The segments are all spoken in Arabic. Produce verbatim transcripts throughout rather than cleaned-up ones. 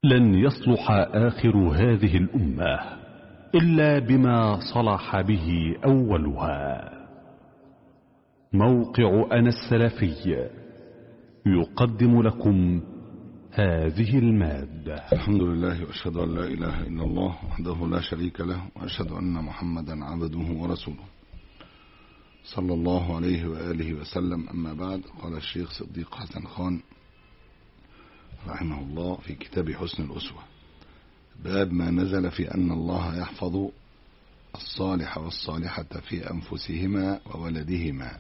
لن يصلح آخر هذه الأمة إلا بما صلح به أولها. موقع أنا السلفي يقدم لكم هذه المادة. الحمد لله وأشهد أن لا إله إلا الله وحده لا شريك له، وأشهد أن محمدا عبده ورسوله صلى الله عليه وآله وسلم. أما بعد، قال الشيخ صديق حسن خان رحمه الله في كتاب حسن الأسوة: باب ما نزل في أن الله يحفظ الصالح والصالحة في أنفسهما وولدهما.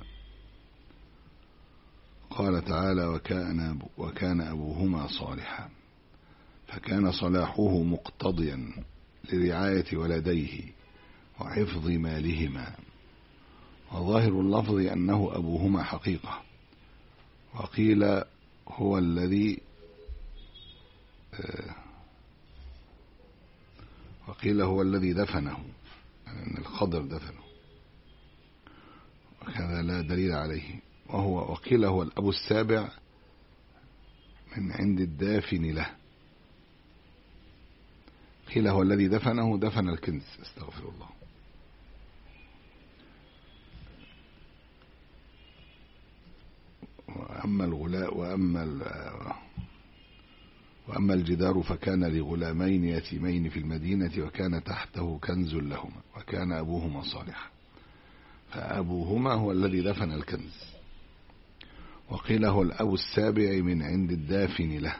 قال تعالى: وكان, وكان أبوهما صالحا، فكان صلاحه مقتضيا لرعاية ولديه وحفظ مالهما. وظاهر اللفظ أنه أبوهما حقيقة، وقيل هو الذي وقيل هو الذي دفنه، يعني أن الخضر دفنه، وكذا لا دليل عليه. وهو وقيل هو الأب السابع من عند الدافن له. قيل هو الذي دفنه دفن الكنز، استغفر الله. وأما الغلاء وأما وأما الجدار فكان لغلامين يتيمين في المدينة وكان تحته كنز لهما وكان أبوهما صالحا، فأبوهما هو الذي دفن الكنز. وقيل هو الأب السابع من عند الدافن له.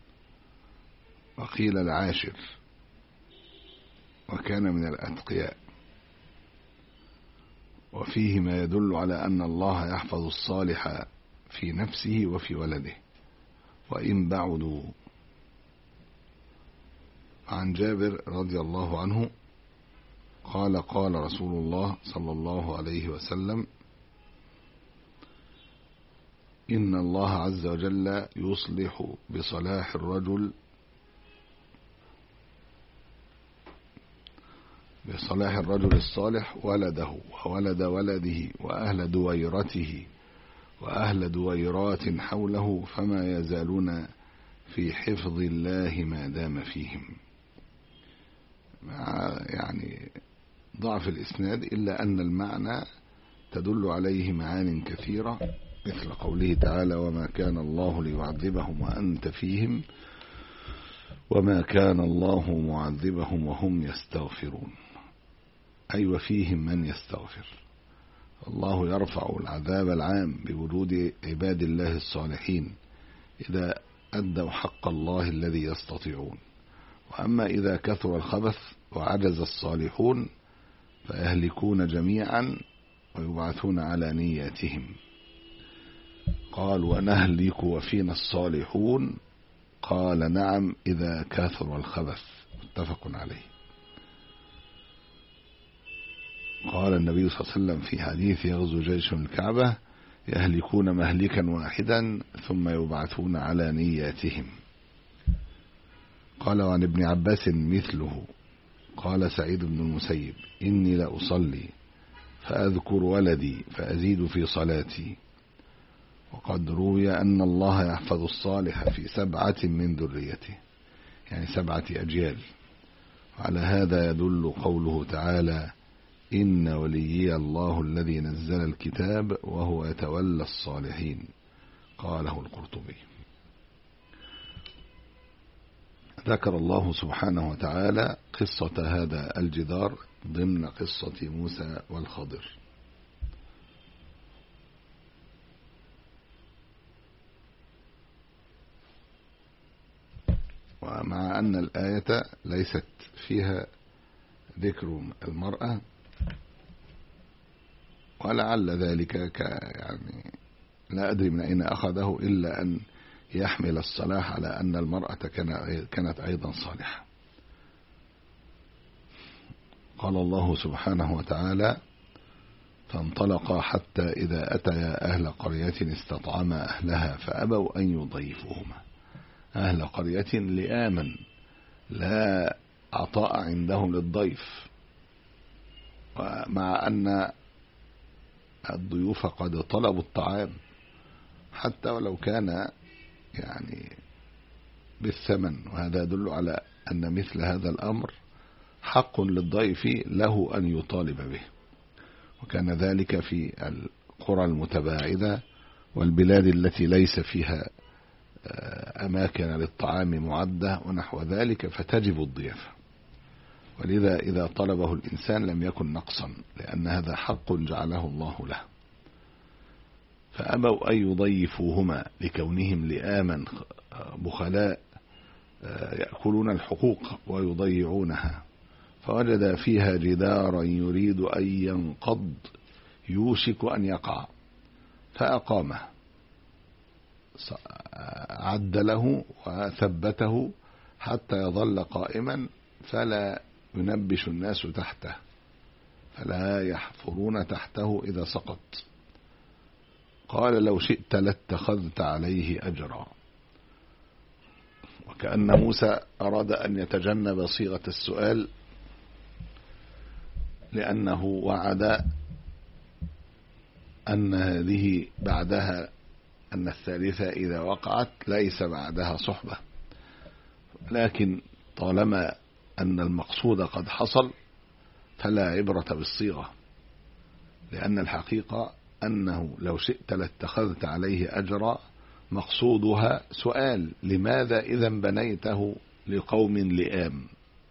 وقيل العاشر وكان من الأتقياء. وفيه ما يدل على أن الله يحفظ الصالح في نفسه وفي ولده وإن بعدوا. عن جابر رضي الله عنه قال: قال رسول الله صلى الله عليه وسلم: إن الله عز وجل يصلح بصلاح الرجل بصلاح الرجل الصالح ولده وولد ولده وأهل دويرته وأهل دويرات حوله، فما يزالون في حفظ الله ما دام فيهم. مع يعني ضعف الإسناد، إلا أن المعنى تدل عليه معان كثيرة، مثل قوله تعالى: وما كان الله ليعذبهم وأنت فيهم وما كان الله معذبهم وهم يستغفرون، أي وفيهم من يستغفر. الله يرفع العذاب العام بوجود عباد الله الصالحين إذا أدوا حق الله الذي يستطيعون. وأما إذا كثر الخبث وعجز الصالحون فيهلكون جميعا ويبعثون على نياتهم. قال: ونهلك وفينا الصالحون؟ قال: نعم، إذا كثر الخبث. متفق عليه. قال النبي صلى الله عليه وسلم في حديث يغزو جيش الكعبة: يهلكون مهلكا واحدا ثم يبعثون على نياتهم. قال: وعن ابن عباس مثله. قال سعيد بن المسيب: إني لأصلي فأذكر ولدي فأزيد في صلاتي. وقد روي أن الله يحفظ الصالح في سبعة من ذريته، يعني سبعة أجيال. وعلى هذا يدل قوله تعالى: إن وليي الله الذي نزل الكتاب وهو يتولى الصالحين. قاله القرطبي. ذكر الله سبحانه وتعالى قصة هذا الجدار ضمن قصة موسى والخضر. ومع أن الآية ليست فيها ذكر المرأة، ولعل ذلك يعني لا أدري من أين أخذه، إلا أن يحمل الصلاح على أن المرأة كانت أيضا صالحة. قال الله سبحانه وتعالى: فانطلقا حتى إذا أتيا أهل قرية استطعما أهلها فأبوا أن يضيفوهما. أهل قرية لآمن، لا عطاء عندهم للضيف، ومع أن الضيوف قد طلبوا الطعام، حتى ولو كان يعني بالثمن، وهذا يدل على أن مثل هذا الأمر حق للضيف له أن يطالب به. وكان ذلك في القرى المتباعدة والبلاد التي ليس فيها أماكن للطعام معدة ونحو ذلك، فتجب الضيافة. ولذا إذا طلبه الإنسان لم يكن نقصا، لأن هذا حق جعله الله له. فأبوا أن يضيفوهما لكونهم لآما بخلاء يأكلون الحقوق ويضيعونها، فوجد فيها جدارا يريد أن ينقض يوشك أن يقع فأقامه، عدله وثبته حتى يظل قائما فلا ينبش الناس تحته، فلا يحفرون تحته إذا سقط. قال لو شئت لاتخذت عليه أجرا. وكأن موسى أراد أن يتجنب صيغة السؤال، لأنه وعد أن هذه بعدها، أن الثالثة إذا وقعت ليس بعدها صحبة، لكن طالما أن المقصود قد حصل فلا عبرة بالصيغة، لأن الحقيقة أنه لو شئت لاتخذت عليه أجرا مقصودها سؤال: لماذا إذا بنيته لقوم لئام،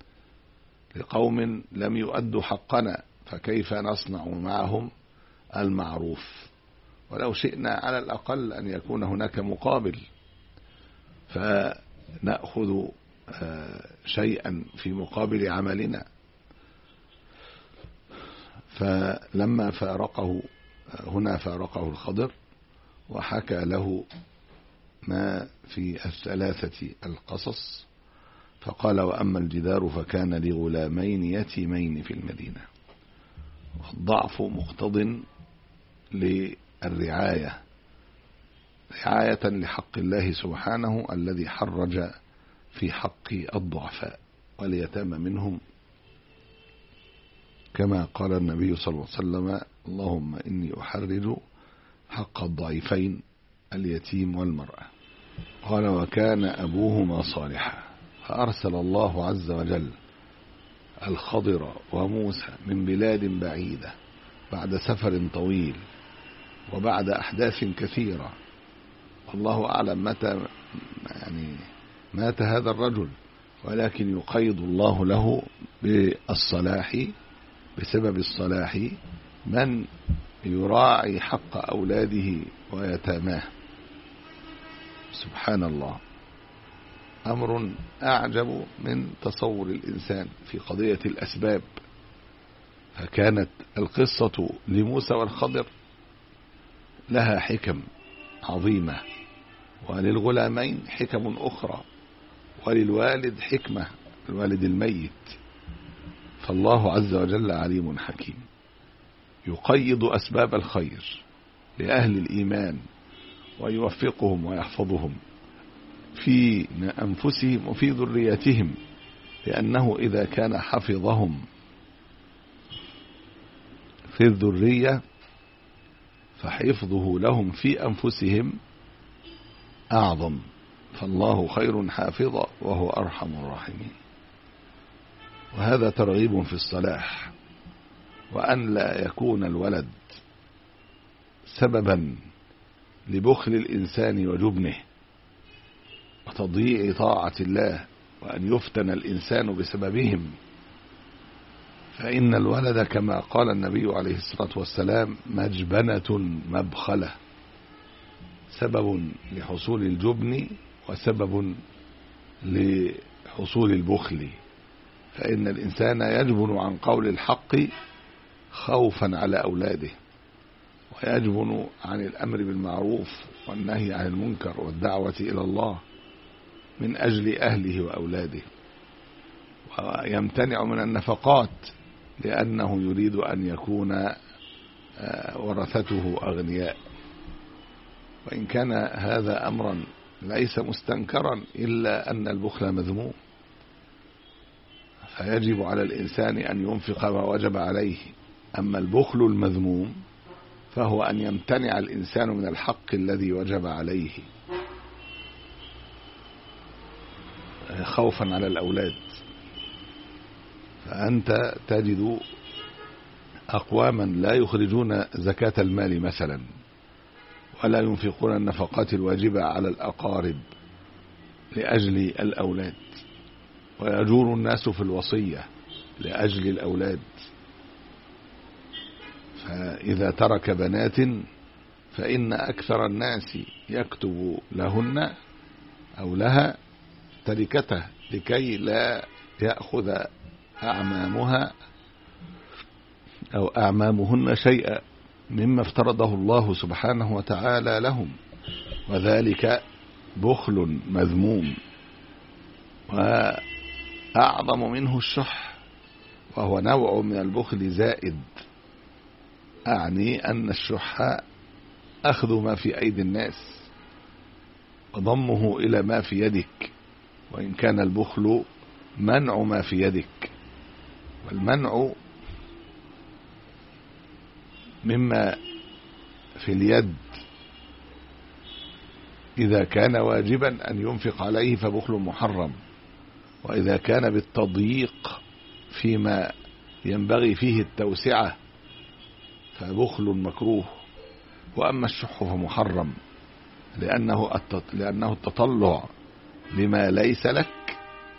لقوم لم يؤدوا حقنا، فكيف نصنع معهم المعروف؟ ولو شئنا على الأقل أن يكون هناك مقابل، فنأخذ شيئا في مقابل عملنا. فلما فارقه هنا فارقه الخضر وحكى له ما في الثلاثة القصص، فقال: وأما الجدار فكان لغلامين يتيمين في المدينة. والضعف مقتض للرعاية، رعاية لحق الله سبحانه الذي حرج في حق الضعفاء واليتامى منهم، كما قال النبي صلى الله عليه وسلم: اللهم إني أحرج حق الضعيفين اليتيم والمرأة. قال: وكان أبوهما صالحا، فأرسل الله عز وجل الخضر وموسى من بلاد بعيدة بعد سفر طويل وبعد أحداث كثيرة. الله أعلم متى يعني مات هذا الرجل، ولكن يقيض الله له بالصلاح، بسبب الصلاح، من يراعي حق أولاده ويتاماه. سبحان الله، أمر أعجب من تصور الإنسان في قضية الأسباب. فكانت القصة لموسى والخضر لها حكم عظيمة، وللغلامين حكم أخرى، وللوالد حكمة، الوالد الميت. فالله عز وجل عليم حكيم، يقيض أسباب الخير لأهل الإيمان ويوفقهم ويحفظهم في أنفسهم وفي ذريتهم، لأنه إذا كان حفظهم في الذرية فحفظه لهم في أنفسهم أعظم، فالله خير حافظا وهو أرحم الراحمين. وهذا ترغيب في الصلاح، وأن لا يكون الولد سببا لبخل الإنسان وجبنه وتضييع طاعة الله، وأن يفتن الإنسان بسببهم. فإن الولد كما قال النبي عليه الصلاة والسلام مجبنة مبخلة، سبب لحصول الجبن وسبب لحصول البخل. فإن الإنسان يجبن عن قول الحق خوفا على أولاده، ويجبن عن الأمر بالمعروف والنهي عن المنكر والدعوة إلى الله من أجل أهله وأولاده، ويمتنع من النفقات لأنه يريد أن يكون ورثته أغنياء. وإن كان هذا أمرا ليس مستنكرا، إلا أن البخل مذموم، فيجب على الإنسان أن ينفق ما وجب عليه. أما البخل المذموم فهو أن يمتنع الإنسان من الحق الذي وجب عليه. خوفا على الأولاد. فأنت تجد أقواما لا يخرجون زكاة المال مثلا، ولا ينفقون النفقات الواجبة على الأقارب لأجل الأولاد، ويجور الناس في الوصية لأجل الأولاد. فإذا ترك بنات فإن أكثر الناس يكتب لهن أو لها تركته لكي لا يأخذ أعمامها أو أعمامهن شيئا مما افترضه الله سبحانه وتعالى لهم، وذلك بخل مذموم. وأعظم منه الشح، وهو نوع من البخل زائد. أعني أن الشح أخذ ما في أيدي الناس وضمه إلى ما في يدك، وإن كان البخل منع ما في يدك. والمنع مما في اليد إذا كان واجبا أن ينفق عليه فبخل محرم، وإذا كان بالتضييق فيما ينبغي فيه التوسعة فبخل مكروه. وأما الشح فمحرم، لأنه لأنه التطلع لما ليس لك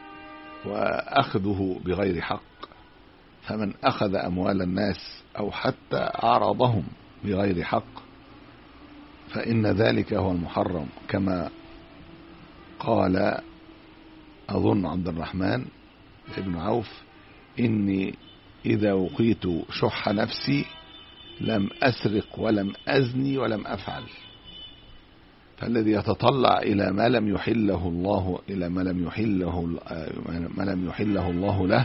وأخذه بغير حق. فمن أخذ أموال الناس أو حتى أعرضهم بغير حق فإن ذلك هو المحرم، كما قال أظن عبد الرحمن بن عوف: إني إذا وقيت شح نفسي لم أسرق ولم أزني ولم أفعل. فالذي يتطلع إلى ما لم يحله الله إلى ما لم يحله ما لم يحله الله له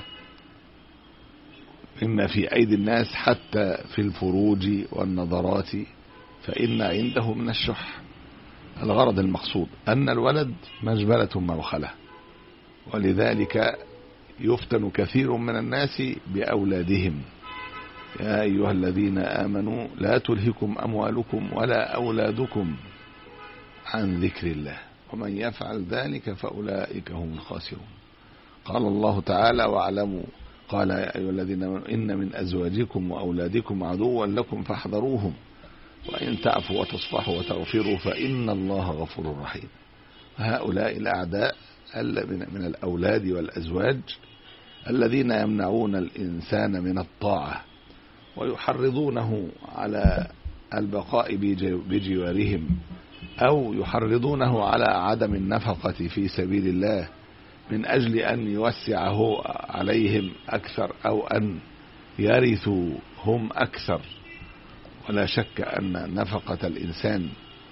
مما في أيدي الناس حتى في الفروج والنظرات فإن عنده من الشح. الغرض المقصود أن الولد مجبلة موخلة، ولذلك يفتن كثير من الناس بأولادهم. يا أيها الذين آمنوا لا تلهكم أموالكم ولا أولادكم عن ذكر الله ومن يفعل ذلك فأولئك هم الخاسرون. قال الله تعالى: واعلموا قال يا أيها الذين آمنوا إن من أزواجكم وأولادكم عدوا لكم فاحذروهم وإن تعفوا وتصفحوا وتغفروا فإن الله غفور رحيم. هؤلاء الأعداء من الأولاد والأزواج الذين يمنعون الإنسان من الطاعة ويحرضونه على البقاء بجوارهم، أو يحرضونه على عدم النفقة في سبيل الله من أجل أن يوسعه عليهم أكثر أو أن يرثوا هم أكثر. ولا شك أن نفقة الإنسان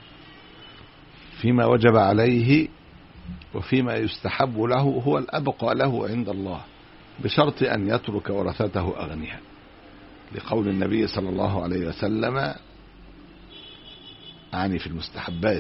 فيما وجب عليه وفيما يستحب له هو الأبقى له عند الله، بشرط أن يترك ورثته أغنياء، لقول النبي صلى الله عليه وسلم عني في المستحبات.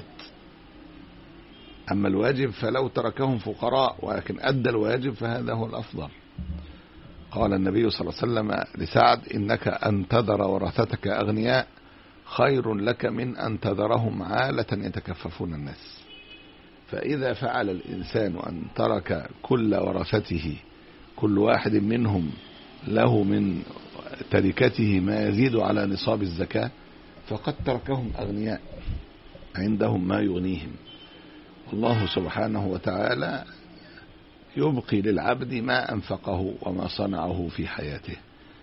أما الواجب فلو تركهم فقراء ولكن أدى الواجب فهذا هو الأفضل. قال النبي صلى الله عليه وسلم لسعد: إنك أن تذر ورثتك أغنياء خير لك من أن تذرهم عالة يتكففون الناس. فإذا فعل الإنسان أن ترك كل ورثته كل واحد منهم له من تركته ما يزيد على نصاب الزكاة فقد تركهم أغنياء عندهم ما يغنيهم. الله سبحانه وتعالى يبقي للعبد ما أنفقه وما صنعه في حياته.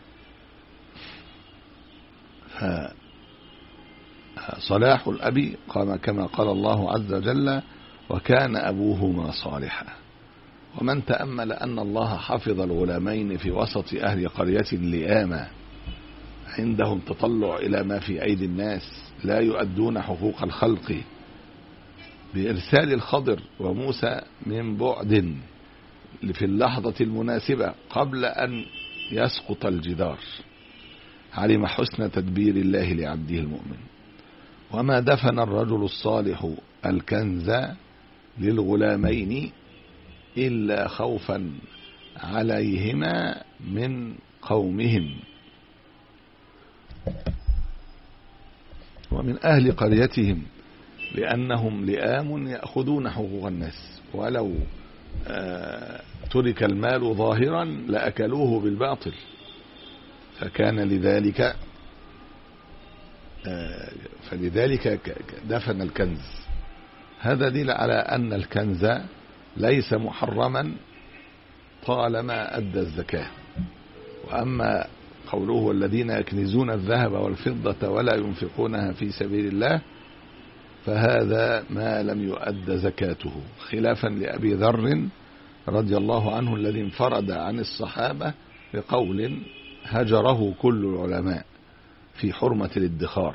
فصلاح الأب قام كما قال الله عز وجل: وكان أبوهما صالحا. ومن تأمل أن الله حفظ الغلامين في وسط أهل قرية لئامة عندهم تطلع إلى ما في أيدي الناس لا يؤدون حقوق الخلق، بإرسال الخضر وموسى من بعد في اللحظة المناسبة قبل أن يسقط الجدار، علم حسن تدبير الله لعبده المؤمن. وما دفن الرجل الصالح الكنز للغلامين إلا خوفا عليهما من قومهم ومن أهل قريتهم لأنهم لئام يأخذون حقوق الناس ولو ترك المال ظاهرا لأكلوه بالباطل، فكان لذلك فلذلك دفن الكنز. هذا دليل على أن الكنز ليس محرما طالما أدى الزكاة. وأما قوله والذين يكنزون الذهب والفضة ولا ينفقونها في سبيل الله، فهذا ما لم يؤد زكاته، خلافا لأبي ذر رضي الله عنه الذي انفرد عن الصحابة بقول هجره كل العلماء في حرمة الادخار،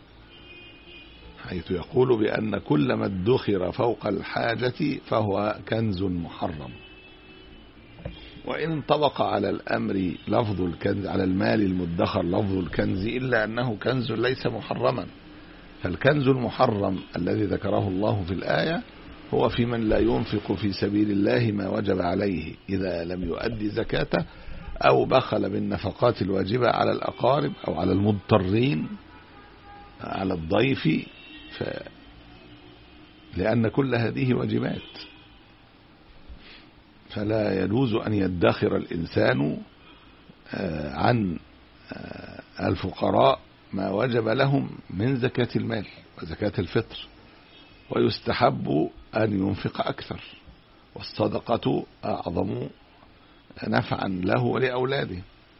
حيث يقول بأن كل ما ادخر فوق الحاجة فهو كنز محرم. وإن انطبق على الأمر لفظ الكنز على المال المدخر لفظ الكنز، إلا أنه كنز ليس محرما. فالكنز المحرم الذي ذكره الله في الآية هو في من لا ينفق في سبيل الله ما وجب عليه إذا لم يؤدي زكاته، أو بخل بالنفقات الواجبة على الأقارب أو على المضطرين على الضيف، ف... لأن كل هذه واجبات، فلا يجوز أن يدخر الإنسان عن الفقراء ما وجب لهم من زكاة المال وزكاة الفطر، ويستحب أن ينفق أكثر، والصدقة أعظم نفعا له ولأولاده.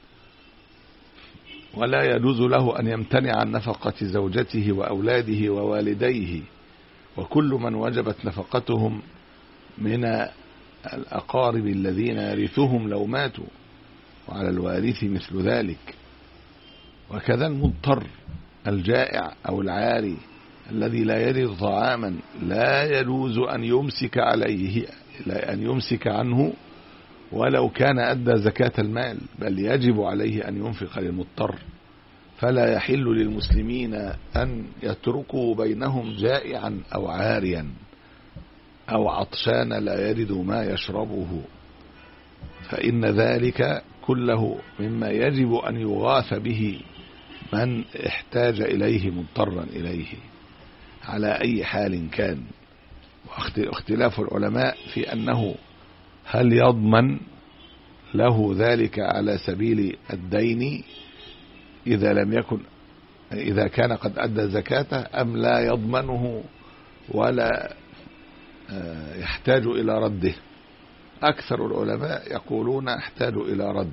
ولا يجوز له أن يمتنع عن نفقة زوجته وأولاده ووالديه وكل من وجبت نفقتهم من الأقارب الذين يرثهم لو ماتوا، وعلى الوارث مثل ذلك. وكذا المضطر الجائع أو العاري الذي لا يجد طعاما لا يجوز أن يمسك عليه أن يمسك عنه ولو كان أدى زكاة المال، بل يجب عليه أن ينفق للمضطر. فلا يحل للمسلمين أن يتركوا بينهم جائعا أو عاريا أو عطشان لا يجد ما يشربه، فإن ذلك كله مما يجب أن يغاث به من احتاج إليه مضطرا إليه على أي حال كان. واختلاف العلماء في أنه هل يضمن له ذلك على سبيل الدين إذا لم يكن إذا كان قد أدى زكاته، أم لا يضمنه ولا يحتاج إلى رده. أكثر العلماء يقولون يحتاج إلى رد،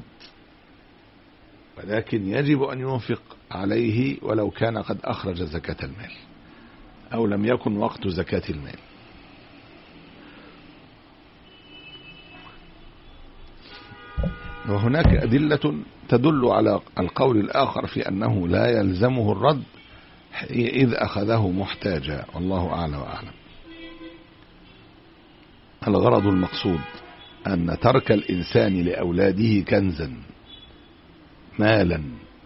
ولكن يجب أن ينفق عليه ولو كان قد أخرج زكاة المال أو لم يكن وقت زكاة المال. وهناك أدلة تدل على القول الآخر في أنه لا يلزمه الرد إذ أخذه محتاجا، والله أعلى وأعلم. الغرض المقصود أن ترك الإنسان لأولاده كنزا مالا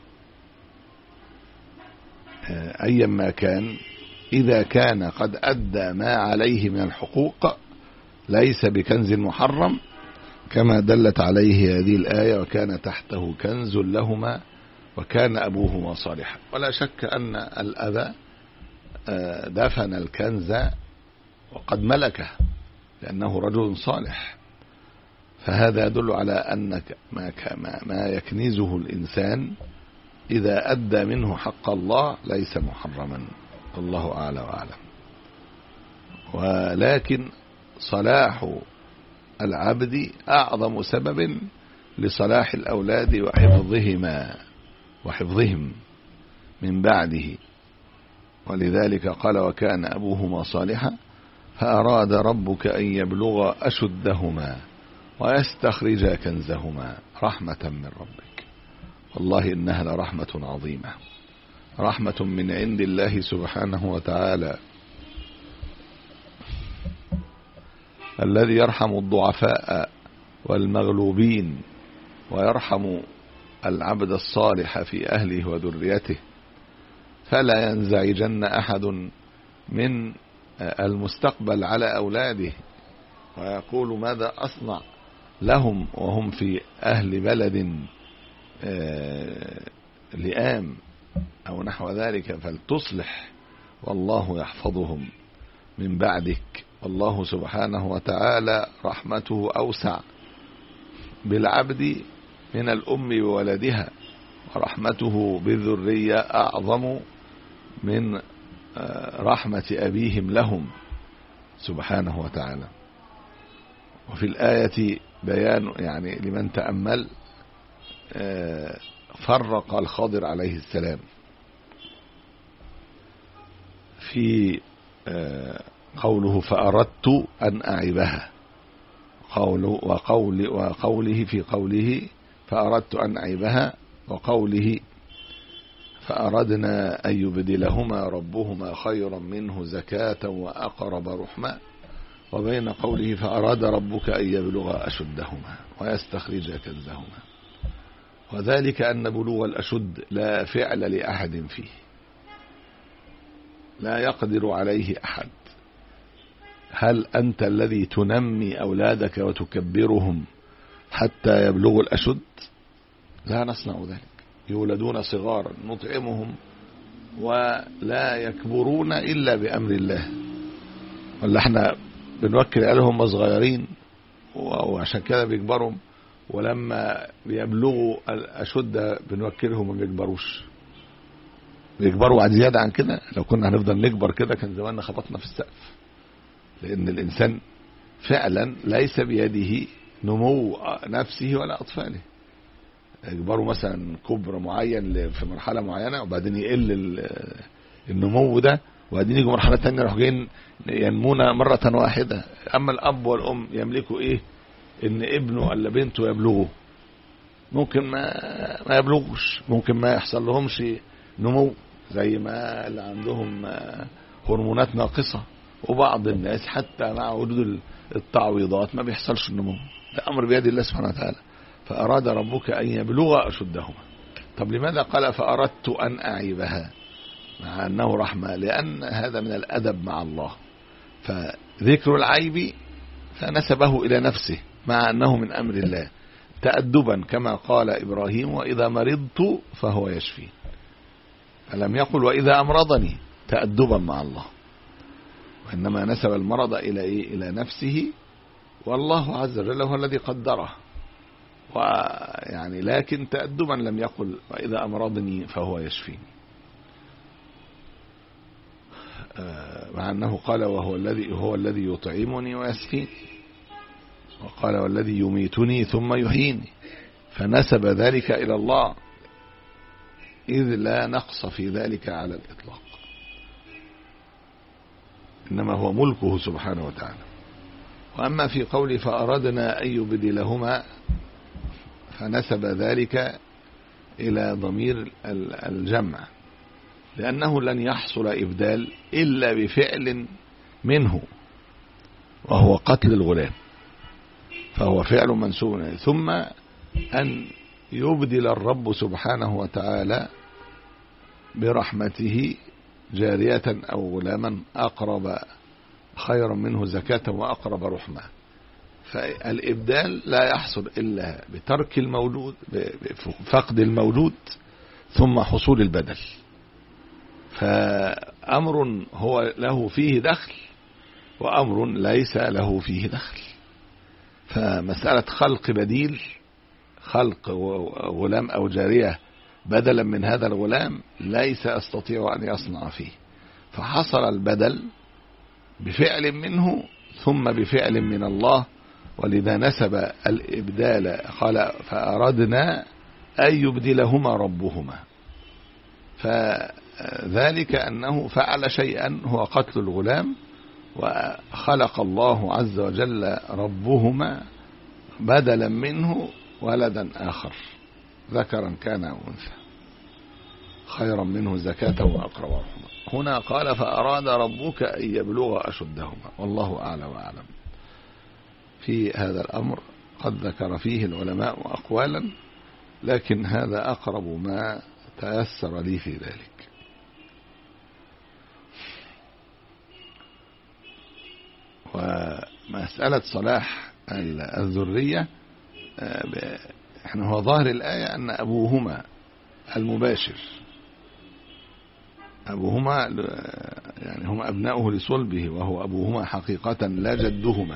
أيما كان، إذا كان قد أدى ما عليه من الحقوق ليس بكنز محرم، كما دلت عليه هذه الآية وكان تحته كنز لهما وكان أبوهما صالحا. ولا شك أن الأب دفن الكنز وقد ملكه لأنه رجل صالح، فهذا يدل على أن ما يكنزه الإنسان إذا أدى منه حق الله ليس محرما، الله أعلى وأعلم. ولكن صلاح العبد أعظم سبب لصلاح الأولاد وحفظهما وحفظهم من بعده، ولذلك قال وكان أبوهما صالحا فأراد ربك أن يبلغ أشدهما ويستخرج كنزهما رحمة من ربك، والله إنها لرحمة عظيمة، رحمة من عند الله سبحانه وتعالى الذي يرحم الضعفاء والمغلوبين ويرحم العبد الصالح في أهله وذريته. فلا ينزعجن أحد من المستقبل على أولاده ويقول ماذا أصنع لهم وهم في أهل بلد لئام أو نحو ذلك، فلتصلح والله يحفظهم من بعدك والله سبحانه وتعالى رحمته أوسع بالعبد من الأم بولدها، ورحمته بالذرية أعظم من رحمة أبيهم لهم سبحانه وتعالى. وفي الآية بيان يعني لمن تأمل فرق الخضر عليه السلام في قوله فأردت أن أعبها، قوله وقول وقوله في قوله فأردت أن أعبها، وقوله فأردنا أن يبدلهما ربهما خيرا منه زكاة وأقرب رحمة، وبين قوله فأراد ربك أن يبلغ أشدهما ويستخرج كنزهما. وذلك أن بلوغ الأشد لا فعل لأحد فيه، لا يقدر عليه أحد. هل أنت الذي تنمي أولادك وتكبرهم حتى يبلغوا الأشد؟ لا نصنع ذلك، يولدون صغارا نطعمهم ولا يكبرون إلا بأمر الله. ولا احنا بنوكل عليهم صغيرين وعشان كده بيكبروا، ولما بيبلغوا الأشد بنوكلهم ما بيكبروش، بيكبروا عن زيادة عن كده. لو كنا هنفضل نكبر كده كان زماننا خبطنا في السقف، لأن الإنسان فعلا ليس بيده نمو نفسه ولا أطفاله. يكبروا مثلا كبر معين في مرحلة معينة وبعدين يقل النمو ده، وبعدين يجوا مرحلة تانية يروحوا جايين ينمون مرة واحدة. أما الأب والأم يملكوا إيه؟ إن ابنه ولا بنته يبلغوا، ممكن ما ما يبلغوش، ممكن ما يحصل لهمش نمو زي ما اللي عندهم هرمونات ناقصة، وبعض الناس حتى مع وجود التعويضات ما بيحصلش النمو. ده أمر بيد الله سبحانه وتعالى. فأراد ربك أن يبلغ أشدهما. طب لماذا قال فأردت أن أعيبها مع أنه رحمة؟ لأن هذا من الأدب مع الله، فذكر العيب فنسبه إلى نفسه مع أنه من أمر الله تأدبا، كما قال إبراهيم وإذا مرضت فهو يشفي، فلم يقل وإذا أمرضني تأدبا مع الله، وإنما نسب المرض إلى إيه؟ إلى نفسه، والله عز وجل هو الذي قدره، ويعني لكن تأدبا لم يقل وإذا أمرضني فهو يشفيني، مع أنه قال وهو الذي هو الذي يطعمني ويسقيني، وقال والذي يميتني ثم يحييني، فنسب ذلك إلى الله إذ لا نقص في ذلك على الإطلاق، إنما هو ملكه سبحانه وتعالى. وأما في قول فأردنا أن يبدلهما فنسب ذلك إلى ضمير الجمع، لأنه لن يحصل إبدال إلا بفعل منه وهو قتل الغلام، فهو فعل منسوب، ثم أن يبدل الرب سبحانه وتعالى برحمته جارية أو غلاما أقرب خيرا منه زكاة وأقرب رحمة. فالإبدال لا يحصل إلا بترك المولود، بفقد المولود ثم حصول البدل، فأمر هو له فيه دخل وأمر ليس له فيه دخل. فمسألة خلق بديل، خلق غلام أو جارية بدلا من هذا الغلام، ليس أستطيع أن يصنع فيه، فحصل البدل بفعل منه ثم بفعل من الله، ولذا نسب الإبدال قال فأردنا أن يبدلهما ربهما، فذلك أنه فعل شيئا هو قتل الغلام، وخلق الله عز وجل ربهما بدلا منه ولدا آخر ذكرا كان أو أنثى خيرا منه زكاة وأقرب رحمة. هنا قال فأراد ربك أن يبلغ أشدهما، والله أعلى وأعلم. في هذا الأمر قد ذكر فيه العلماء أقوالا، لكن هذا أقرب ما تيسر لي في ذلك. ومسألة صلاح الذرية، احنا هو ظاهر الآية أن أبوهما المباشر أبوهما يعني هم أبناؤه لصلبه، وهو أبوهما حقيقة لا جدهما.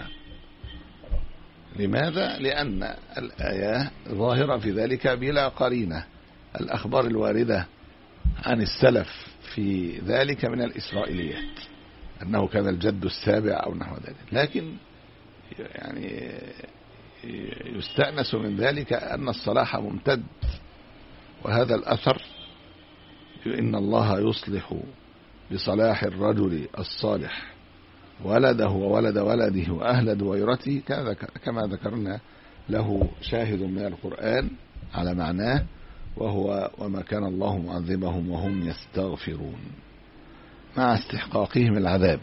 لماذا؟ لأن الآية ظاهرة في ذلك بلا قرينة. الأخبار الواردة عن السلف في ذلك من الإسرائيليات أنه كان الجد السابع أو نحو ذلك، لكن يعني يستأنس من ذلك أن الصلاح ممتد، وهذا الأثر إن الله يصلح بصلاح الرجل الصالح ولده وولد ولده وأهل دويرته كما ذكرنا له شاهد من القرآن على معناه، وهو وما كان الله معذبهم وهم يستغفرون، مع استحقاقهم العذاب،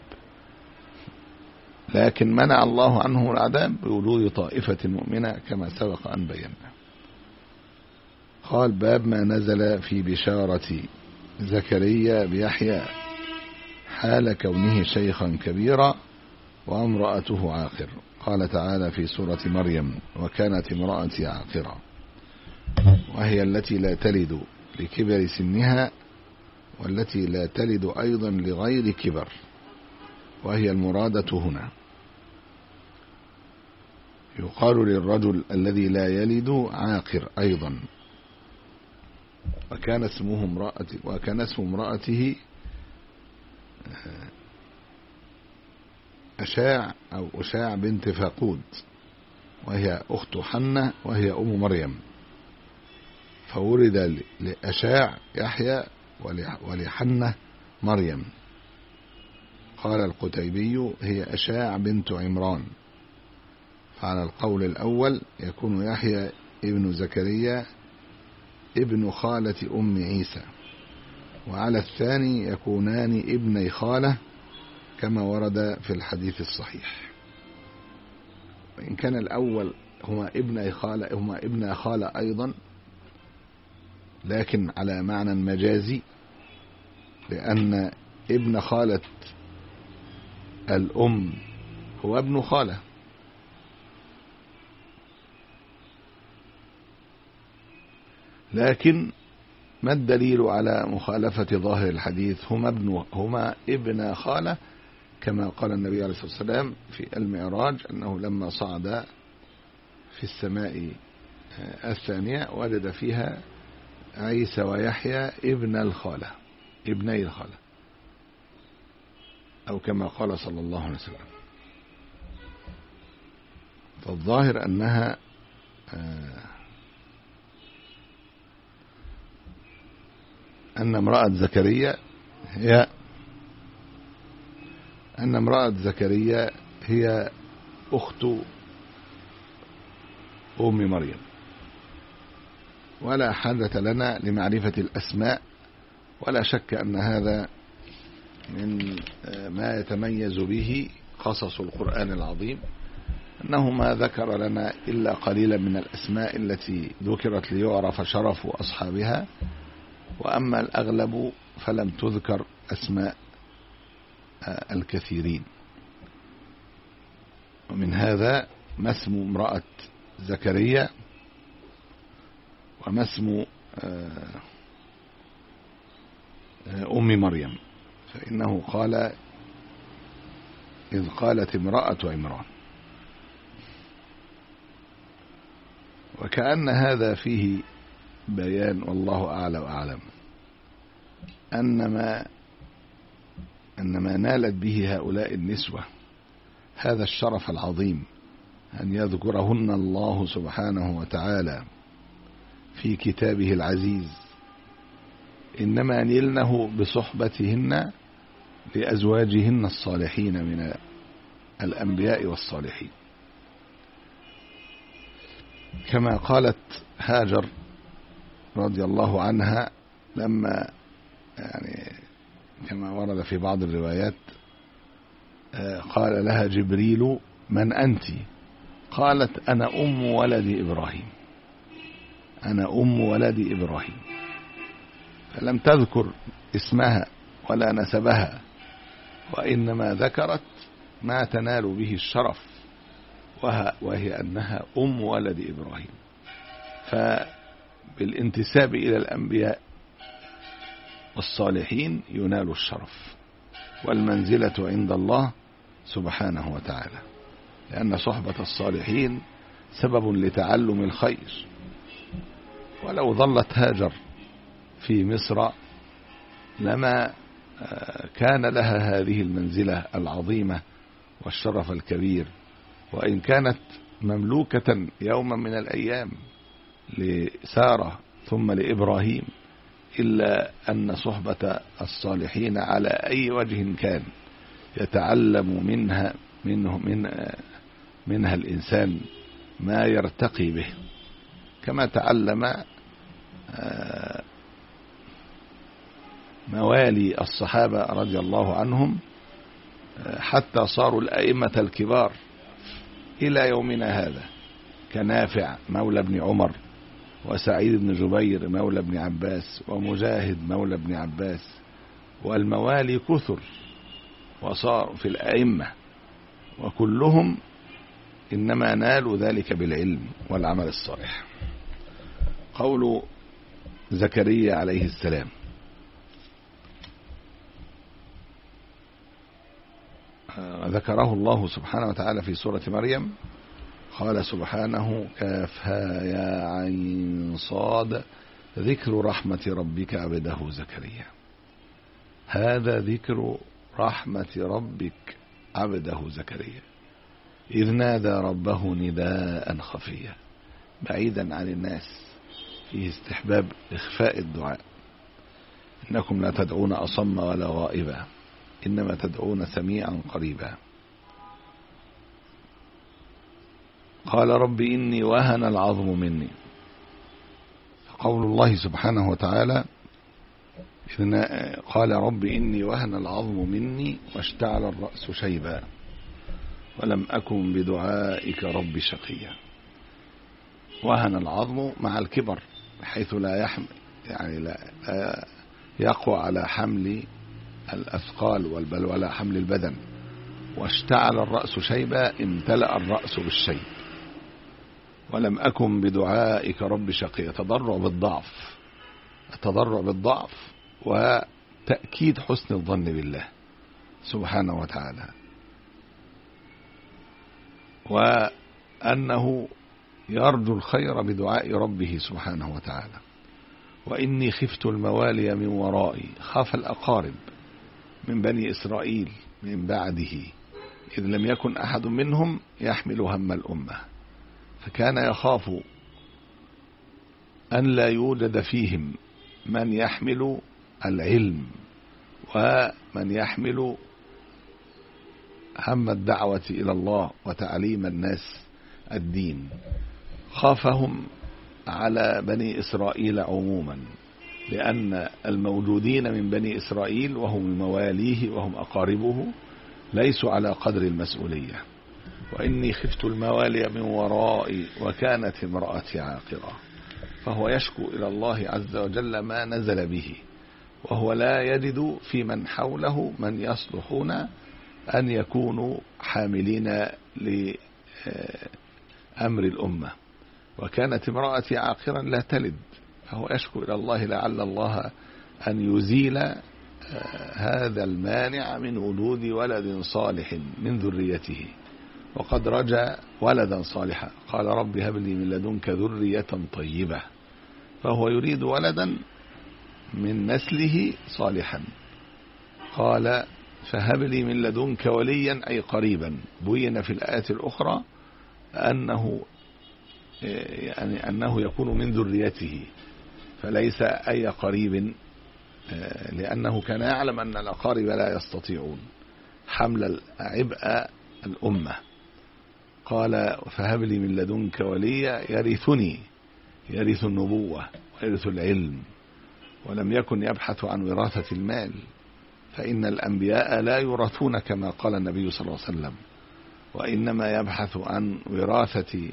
لكن منع الله عنهم العذاب بوجود طائفة مؤمنة كما سبق أن بينا. قال باب ما نزل في بشارة زكريا بيحيى حال كونه شيخا كبيرا وامرأته عاقر. قال تعالى في سورة مريم وكانت امرأتي عاقرا، وهي التي لا تلد لكبر سنها والتي لا تلد أيضا لغير كبر، وهي المرادة هنا. يقال للرجل الذي لا يلد عاقر أيضا. وكان اسمه امرأته وكان اسم امرأته أشاع أو أشاع بنت فاقود، وهي أخت حنة وهي أم مريم، فورد لأشاع يحيى ولحنة مريم. قال القتيبي هي أشاع بنت عمران، فعلى القول الأول يكون يحيى ابن زكريا ابن خالة أم عيسى، وعلى الثاني يكونان ابني خالة كما ورد في الحديث الصحيح. وإن كان الأول هما ابني خالة هما ابن خالة أيضا، لكن على معنى مجازي، لأن ابن خالة الأم هو ابن خالة، لكن ما الدليل على مخالفة ظاهر الحديث؟ هما ابن هما ابن خالة، كما قال النبي عليه الصلاة والسلام في المعراج أنه لما صعد في السماء الثانية وجد فيها عيسى ويحيى ابن الخالة ابني الخالة، أو كما قال صلى الله عليه وسلم. فالظاهر أنها أن امرأة زكريا هي أن امرأة زكريا هي أخت أم مريم، ولا حاجة لنا لمعرفة الأسماء، ولا شك أن هذا من ما يتميز به قصص القرآن العظيم، أنه ما ذكر لنا إلا قليلا من الأسماء التي ذكرت ليعرف شرف أصحابها، وأما الأغلب فلم تذكر أسماء الكثيرين. ومن هذا ما اسم امرأة زكريا وما اسم أم مريم، فإنه قال إذ قالت امرأة عمران. وكأن هذا فيه بيان، والله أعلى وأعلم، أنما أنما نالت به هؤلاء النسوة هذا الشرف العظيم أن يذكرهن الله سبحانه وتعالى في كتابه العزيز، إنما نلنه بصحبتهن لأزواجهن الصالحين من الأنبياء والصالحين، كما قالت هاجر رضي الله عنها لما يعني كما ورد في بعض الروايات قال لها جبريل من أنت؟ قالت أنا أم ولد إبراهيم أنا أم ولد إبراهيم، فلم تذكر اسمها ولا نسبها، وإنما ذكرت ما تنال به الشرف، وهي أنها أم ولد إبراهيم. فبالانتساب إلى الأنبياء والصالحين ينال الشرف والمنزلة عند الله سبحانه وتعالى، لأن صحبة الصالحين سبب لتعلم الخير. ولو ظلت هاجر في مصر لما كان لها هذه المنزلة العظيمة والشرف الكبير، وإن كانت مملوكة يوما من الأيام لسارة ثم لإبراهيم، إلا أن صحبة الصالحين على أي وجه كان يتعلم منها منه من منها الإنسان ما يرتقي به، كما تعلم موالي الصحابة رضي الله عنهم حتى صاروا الأئمة الكبار إلى يومنا هذا، كنافع مولى ابن عمر، وسعيد بن جبير مولى ابن عباس، ومجاهد مولى ابن عباس، والموالي كثر وصار في الأئمة، وكلهم إنما نالوا ذلك بالعلم والعمل الصالح. قول زكريا عليه السلام: ذكره الله سبحانه وتعالى في سورة مريم، قال سبحانه: كافها يا عين صاد ذكر رحمة ربك عبده زكريا. هذا ذكر رحمة ربك عبده زكريا إذ نادى ربه نداء خفيا، بعيدا عن الناس، فيه استحباب إخفاء الدعاء. إنكم لا تدعون أصم ولا غائبا، إنما تدعون سميعا قريبا. قال: رب إني وهن العظم مني. قول الله سبحانه وتعالى: قال: رب إني وهن العظم مني واشتعل الرأس شيبا ولم أكن بدعائك رب شقيا. وهن العظم مع الكبر، بحيث لا يحمل يعني لا يقوى على حمل الأثقال والبل ولا حمل البدن. واشتعل الرأس شيبا، امتلأ الرأس بالشيب. ولم أكن بدعائك رب شقيا، تضرع بالضعف، التضرع بالضعف وتأكيد حسن الظن بالله سبحانه وتعالى، وأنه يرجو الخير بدعاء ربه سبحانه وتعالى. وإني خفت الموالي من ورائي، خاف الأقارب من بني إسرائيل من بعده، إذ لم يكن أحد منهم يحمل هم الأمة، فكان يخاف أن لا يوجد فيهم من يحمل العلم ومن يحمل هم الدعوة إلى الله وتعليم الناس الدين. خافهم على بني إسرائيل عموما، لأن الموجودين من بني إسرائيل وهم مواليه وهم أقاربه ليسوا على قدر المسؤولية. وإني خفت الموالي من ورائي وكانت امرأتي عاقرة، فهو يشكو إلى الله عز وجل ما نزل به، وهو لا يجد في من حوله من يصلحون أن يكونوا حاملين لأمر الأمة. وكانت امرأتي عاقرا لا تلد، فهو يشكو إلى الله لعل الله أن يزيل هذا المانع من وجود ولد صالح من ذريته، وقد رجى ولدا صالحا. قال: رب هب لي من لدنك ذرية طيبة، فهو يريد ولدا من نسله صالحا. قال: فهب لي من لدنك وليا، أي قريبا. بين في الآية الأخرى أنه يعني أنه يكون من ذريته، فليس أي قريب، لأنه كان يعلم أن الأقارب لا يستطيعون حمل عبء الأمة. قال: فهب لي من لدنك وليا يرثني، يرث النبوة ويرث العلم. ولم يكن يبحث عن وراثة المال، فإن الأنبياء لا يورثون كما قال النبي صلى الله عليه وسلم، وإنما يبحث عن وراثة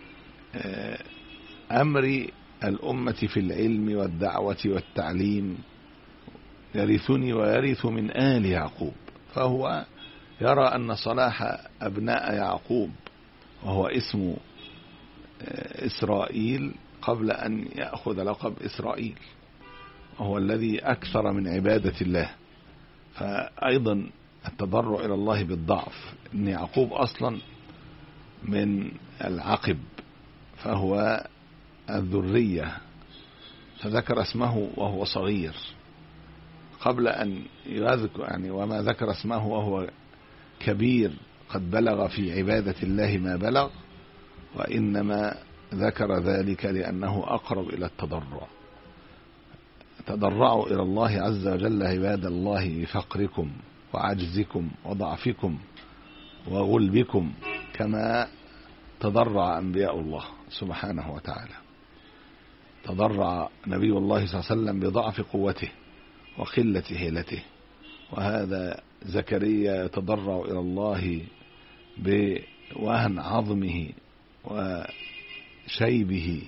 أمر الأمة في العلم والدعوة والتعليم. يرثني ويرث من آل يعقوب، فهو يرى أن صلاح أبناء يعقوب، وهو اسم إسرائيل قبل أن يأخذ لقب إسرائيل، وهو الذي أكثر من عبادة الله. فأيضا التضرع إلى الله بالضعف، إن يعقوب أصلا من العقب فهو الذرية، فذكر اسمه وهو صغير قبل أن يذكر يعني وما ذكر اسمه وهو كبير قد بلغ في عبادة الله ما بلغ، وإنما ذكر ذلك لأنه أقرب إلى التضرع. تضرعوا إلى الله عز وجل عباد الله بفقركم وعجزكم وضعفكم وغلبكم كما تضرع أنبياء الله سبحانه وتعالى. تضرع نبي الله صلى الله عليه وسلم بضعف قوته وقلة هيلته، وهذا زكريا يتضرع إلى الله بوهن عظمه وشيبه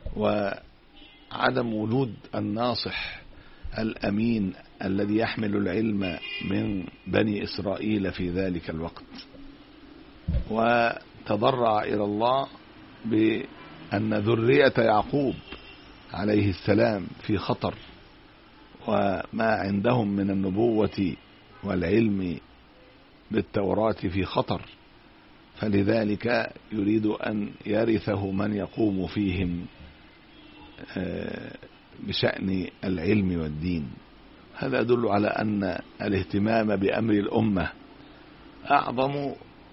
وعدم وجود الناصح الأمين الذي يحمل العلم من بني إسرائيل في ذلك الوقت. وتضرع إلى الله بأن ذرية يعقوب عليه السلام في خطر، وما عندهم من النبوة والعلم بالتوراة في خطر، فلذلك يريد أن يرثه من يقوم فيهم بشأن العلم والدين. هذا يدل على أن الاهتمام بأمر الأمة أعظم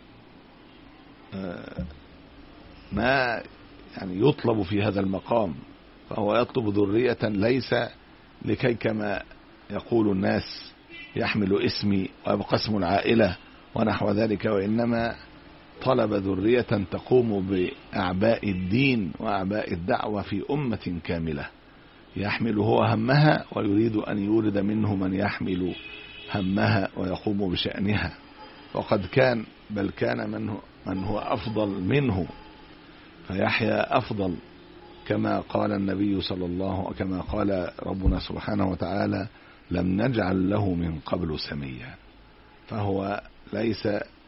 ما يعني يطلب في هذا المقام، فهو يطلب ذرية ليس لكي كما يقول الناس يحمل اسمي ويبقى اسم العائلة ونحو ذلك، وإنما طلب ذرية تقوم بأعباء الدين وأعباء الدعوة في أمة كاملة، يحمل هو همها ويريد أن يولد منه من يحمل همها ويقوم بشأنها. وقد كان بل كان من من هو أفضل منه، فيحيى أفضل كما قال النبي صلى الله كما قال ربنا سبحانه وتعالى: لم نجعل له من قبل سميا. فهو ليس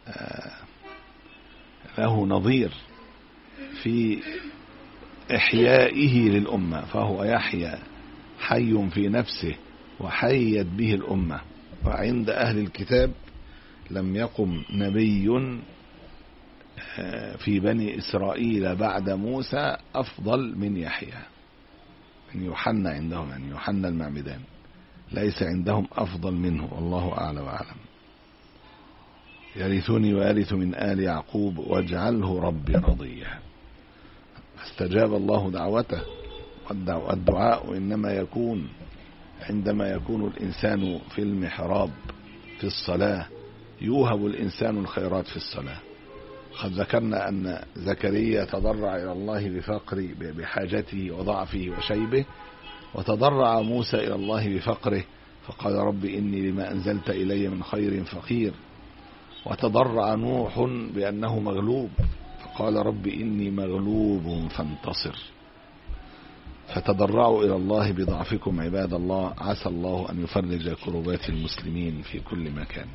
له نظير في إحيائه للأمة، فهو يحيى حي في نفسه وحيت به الأمة. وعند أهل الكتاب لم يقم نبي في بني إسرائيل بعد موسى أفضل من يحيى، من يوحنا عندهم، يعني يوحنا المعمدان ليس عندهم أفضل منه، والله أعلى وأعلم. يرثني ويرث من آل يعقوب واجعله ربي رضيا. استجاب الله دعوته، والدعاء إنما يكون عندما يكون الإنسان في المحراب في الصلاة، يوهب الإنسان الخيرات في الصلاة. قد ذكرنا أن زكريا تضرع إلى الله بفقر بحاجته وضعفه وشيبه، وتضرع موسى إلى الله بفقره فقال: رب إني لما أنزلت إلي من خير فقير. وتضرع نوح بأنه مغلوب فقال: رب إني مغلوب فانتصر. فتضرعوا إلى الله بضعفكم عباد الله، عسى الله أن يفرج كربات المسلمين في كل مكان.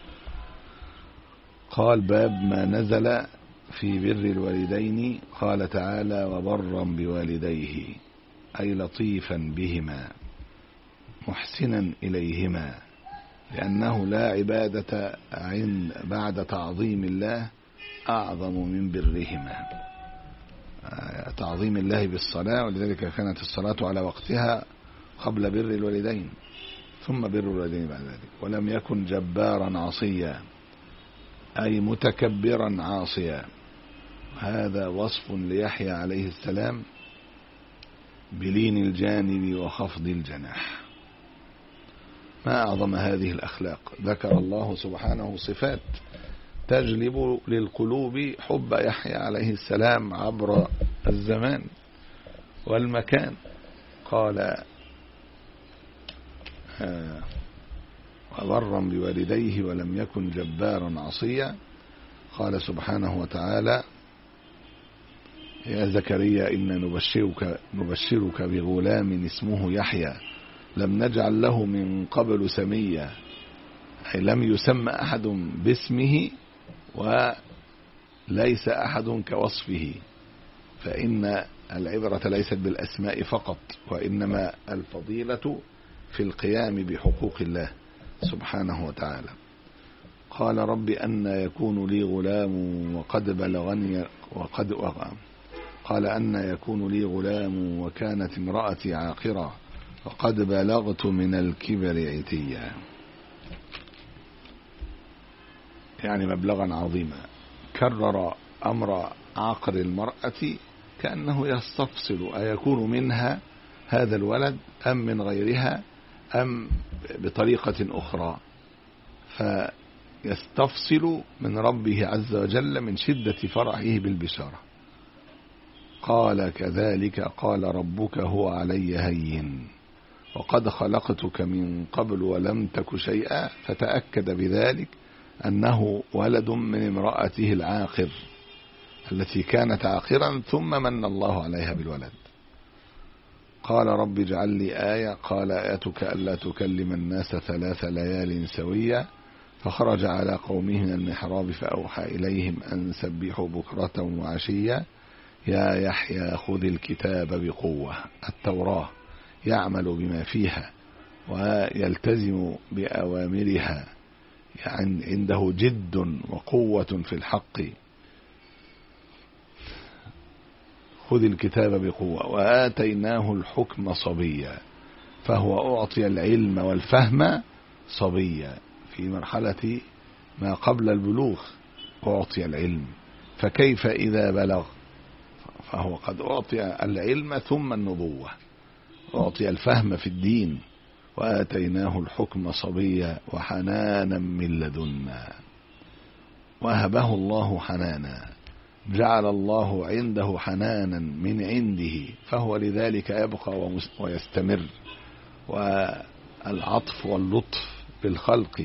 قال: باب ما نزل في بر الوالدين. قال تعالى: وبرا بوالديه، أي لطيفا بهما محسنا إليهما، لأنه لا عبادة عند بعد تعظيم الله أعظم من برهما. تعظيم الله بالصلاة، ولذلك كانت الصلاة على وقتها قبل بر الوالدين، ثم بر الوالدين بعد ذلك. ولم يكن جبارا عصيا، أي متكبرا عاصيا. هذا وصف ليحيى عليه السلام بلين الجانب وخفض الجناح. ما أعظم هذه الأخلاق. ذكر الله سبحانه صفات تجلب للقلوب حب يحيى عليه السلام عبر الزمان والمكان. قال: آه وبرا بوالديه ولم يكن جبارا عصيا. قال سبحانه وتعالى: يا زكريا إنا نبشرك, نبشرك بغلام اسمه يحيى لم نجعل له من قبل سميا، أي لم يسمى أحد باسمه وليس أحد كوصفه، فإن العبرة ليست بالأسماء فقط، وإنما الفضيلة في القيام بحقوق الله سبحانه وتعالى. قال رب أن يكون لي غلام وقد بلغني وقد وقام قال أن يكون لي غلام وكانت امرأتي عاقرة وقد بلغت من الكبر عتيا، يعني مبلغا عظيما. كرر أمر عقر المرأة كأنه يستفصل أيكون منها هذا الولد أم من غيرها أم بطريقة أخرى، فيستفصل من ربه عز وجل من شدة فرحه بالبشارة. قال كذلك قال ربك هو علي هين وقد خلقتك من قبل ولم تك شيئا، فتأكد بذلك أنه ولد من امرأته العاقر التي كانت عاقرا ثم من الله عليها بالولد. قال رب اجعل لي آية قال آيتك ألا تكلم الناس ثلاث ليال سويا، فخرج على قومه من المحراب فأوحى إليهم أن سبحوا بكرة وعشيا يا يحيى خذ الكتاب بقوة، التوراة، يعمل بما فيها ويلتزم بأوامرها، يعني عنده جد وقوة في الحق. خذ الكتاب بقوة وآتيناه الحكم صبيا، فهو أعطي العلم والفهم صبيا في مرحلة ما قبل البلوغ، أعطي العلم، فكيف إذا بلغ؟ فهو قد أعطي العلم ثم النبوة، أعطي الفهم في الدين. وآتيناه الحكم صبيا وحنانا من لدنا، وهبه الله حنانا، جعل الله عنده حنانا من عنده، فهو لذلك يبقى ويستمر. والعطف واللطف بالخلق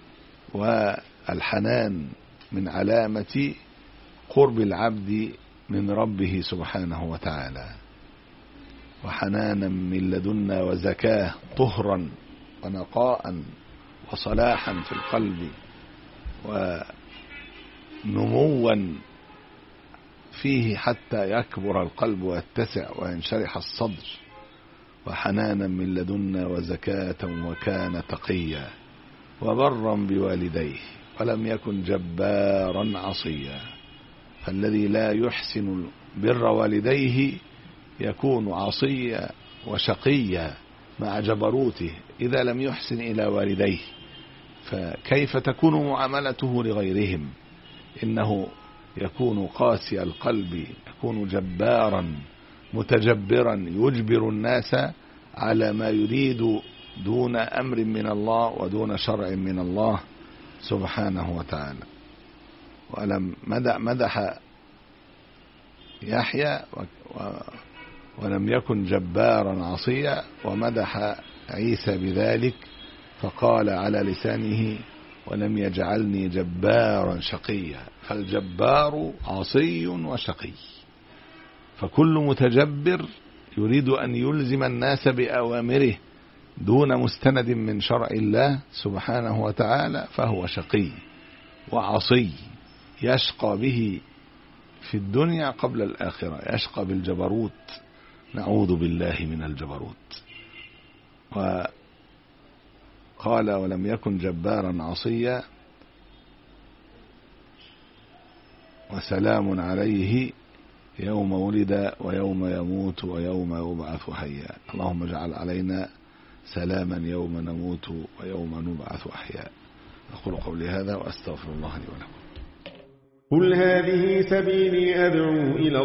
والحنان من علامة قرب العبد من ربه سبحانه وتعالى. وحنانا من لدنا وزكاة، طهرا ونقاء وصلاحا في القلب ونموا فيه حتى يكبر القلب ويتسع وينشرح الصدر. وحنانا من لدنا وزكاة وكان تقيا وبرا بوالديه ولم يكن جبارا عصيا. فالذي لا يحسن بر والديه يكون عصيا وشقيا مع جبروته إذا لم يحسن إلى والديه، فكيف تكون معاملته لغيرهم؟ إنه يكون قاسي القلب، يكون جبارا متجبرا يجبر الناس على ما يريد دون أمر من الله ودون شرع من الله سبحانه وتعالى. ولم مدح يحيى ولم يكن جبارا عصيا، ومدح عيسى بذلك فقال على لسانه ولم يجعلني جبارا شقيا. فالجبار عصي وشقي، فكل متجبر يريد أن يلزم الناس بأوامره دون مستند من شرع الله سبحانه وتعالى فهو شقي وعصي، يشقى به في الدنيا قبل الآخرة، يشقى بالجبروت، نعوذ بالله من الجبروت. وقال ولم يكن جبارا عصيا وسلام عليه يوم ولد ويوم يموت ويوم يبعث حيا. اللهم اجعل علينا سلاما يوم نموت ويوم نبعث أحياء. أقول قولي هذا وأستغفر الله لي ولكم. قل هذه سبيلي أدعو إلى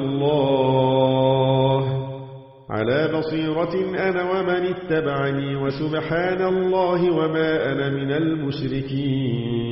الله على بصيرة أنا ومن اتبعني، وسبحان الله وما أنا من المشركين.